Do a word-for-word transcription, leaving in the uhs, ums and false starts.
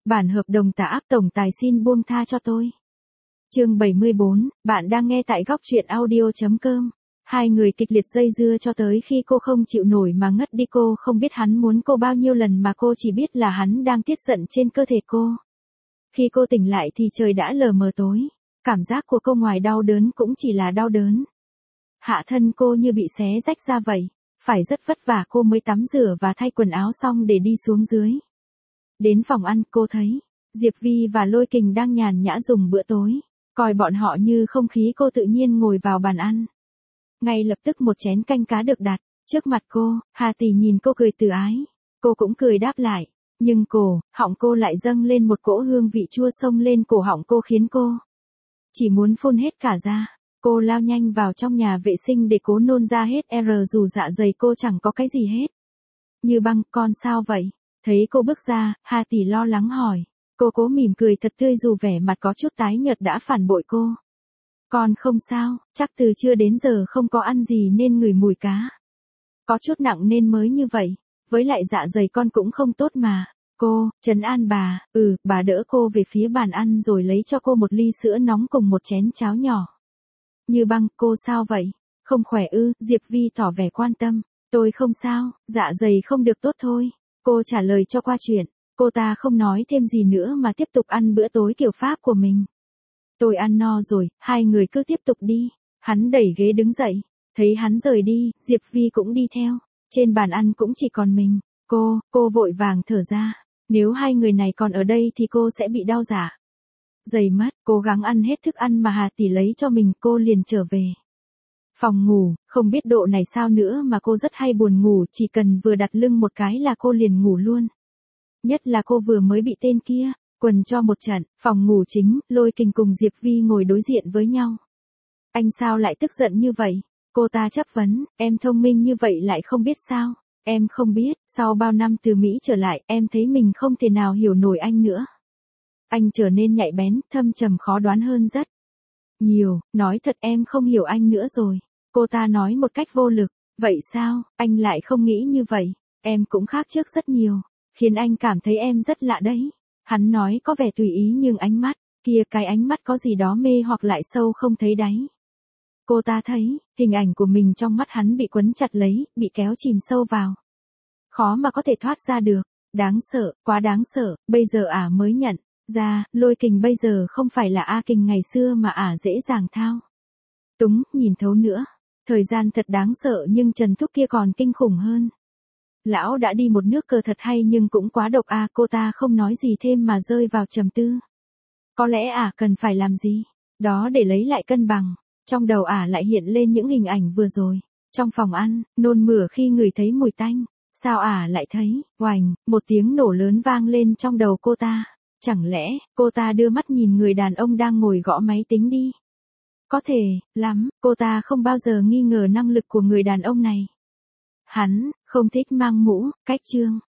Bản hợp đồng tạ áp tổng tài xin buông tha cho tôi. Chương bảy mươi bốn, bạn đang nghe tại góc truyện audio chấm com. Hai người kịch liệt dây dưa cho tới khi cô không chịu nổi mà ngất đi. Cô không biết hắn muốn cô bao nhiêu lần mà cô chỉ biết là hắn đang tiết giận trên cơ thể cô. Khi cô tỉnh lại thì trời đã lờ mờ tối. Cảm giác của cô ngoài đau đớn cũng chỉ là đau đớn. Hạ thân cô như bị xé rách ra vậy. Phải rất vất vả cô mới tắm rửa và thay quần áo xong để đi xuống dưới. Đến phòng ăn cô thấy, Diệp Vi và Lôi Kình đang nhàn nhã dùng bữa tối. Coi bọn họ như không khí. Cô tự nhiên ngồi vào bàn ăn. Ngay lập tức một chén canh cá được đặt trước mặt cô. Hà Tỷ nhìn cô cười từ ái. Cô cũng cười đáp lại. Nhưng cổ, họng cô lại dâng lên một cỗ hương vị chua xông lên cổ họng cô khiến cô chỉ muốn phun hết cả ra. Cô lao nhanh vào trong nhà vệ sinh để cố nôn ra hết R dù dạ dày cô chẳng có cái gì hết. Như Băng, con sao vậy? Thấy cô bước ra, Hà Tỷ lo lắng hỏi. Cô cố mỉm cười thật tươi dù vẻ mặt có chút tái nhợt đã phản bội cô. Con không sao, chắc từ trưa đến giờ không có ăn gì nên ngửi mùi cá. Có chút nặng nên mới như vậy, với lại dạ dày con cũng không tốt mà. Cô, trấn an bà, ừ, bà đỡ cô về phía bàn ăn rồi lấy cho cô một ly sữa nóng cùng một chén cháo nhỏ. Như Băng, cô sao vậy? Không khỏe ư? Diệp Vi tỏ vẻ quan tâm. Tôi không sao, dạ dày không được tốt thôi. Cô trả lời cho qua chuyện. Cô ta không nói thêm gì nữa mà tiếp tục ăn bữa tối kiểu Pháp của mình. Tôi ăn no rồi, hai người cứ tiếp tục đi. Hắn đẩy ghế đứng dậy. Thấy hắn rời đi, Diệp Vi cũng đi theo. Trên bàn ăn cũng chỉ còn mình. Cô, cô vội vàng thở ra. Nếu hai người này còn ở đây thì cô sẽ bị đau dạ dày mất. Cố gắng ăn hết thức ăn mà Hà Tỷ lấy cho mình. Cô liền trở về phòng ngủ. Không biết độ này sao nữa mà cô rất hay buồn ngủ. Chỉ cần vừa đặt lưng một cái là cô liền ngủ luôn. Nhất là cô vừa mới bị tên kia quần cho một trận. Phòng ngủ chính, Lôi Kình cùng Diệp Vi ngồi đối diện với nhau. Anh sao lại tức giận như vậy? Cô ta chất vấn. Em thông minh như vậy lại không biết sao? Em không biết, sau bao năm từ Mỹ trở lại, em thấy mình không thể nào hiểu nổi anh nữa. Anh trở nên nhạy bén, thâm trầm khó đoán hơn rất nhiều. Nói thật em không hiểu anh nữa rồi. Cô ta nói một cách vô lực. Vậy sao, anh lại không nghĩ như vậy? Em cũng khác trước rất nhiều. Khiến anh cảm thấy em rất lạ đấy. Hắn nói có vẻ tùy ý nhưng ánh mắt kia, cái ánh mắt có gì đó mê hoặc lại sâu không thấy đáy. Cô ta thấy, hình ảnh của mình trong mắt hắn bị quấn chặt lấy, bị kéo chìm sâu vào. Khó mà có thể thoát ra được. Đáng sợ, quá đáng sợ, bây giờ ả mới nhận ra, Lôi Kình bây giờ không phải là A Kình ngày xưa mà ả dễ dàng thao túng, nhìn thấu nữa. Thời gian thật đáng sợ nhưng Trần Thúc kia còn kinh khủng hơn. Lão đã đi một nước cờ thật hay nhưng cũng quá độc a. Cô ta không nói gì thêm mà rơi vào trầm tư. Có lẽ ả cần phải làm gì đó để lấy lại cân bằng. Trong đầu ả lại hiện lên những hình ảnh vừa rồi. Trong phòng ăn, nôn mửa khi ngửi thấy mùi tanh. Sao ả lại thấy, oành, một tiếng nổ lớn vang lên trong đầu cô ta. Chẳng lẽ, cô ta đưa mắt nhìn người đàn ông đang ngồi gõ máy tính đi. Có thể, lắm, cô ta không bao giờ nghi ngờ năng lực của người đàn ông này. Hắn, không thích mang mũ, cách trương.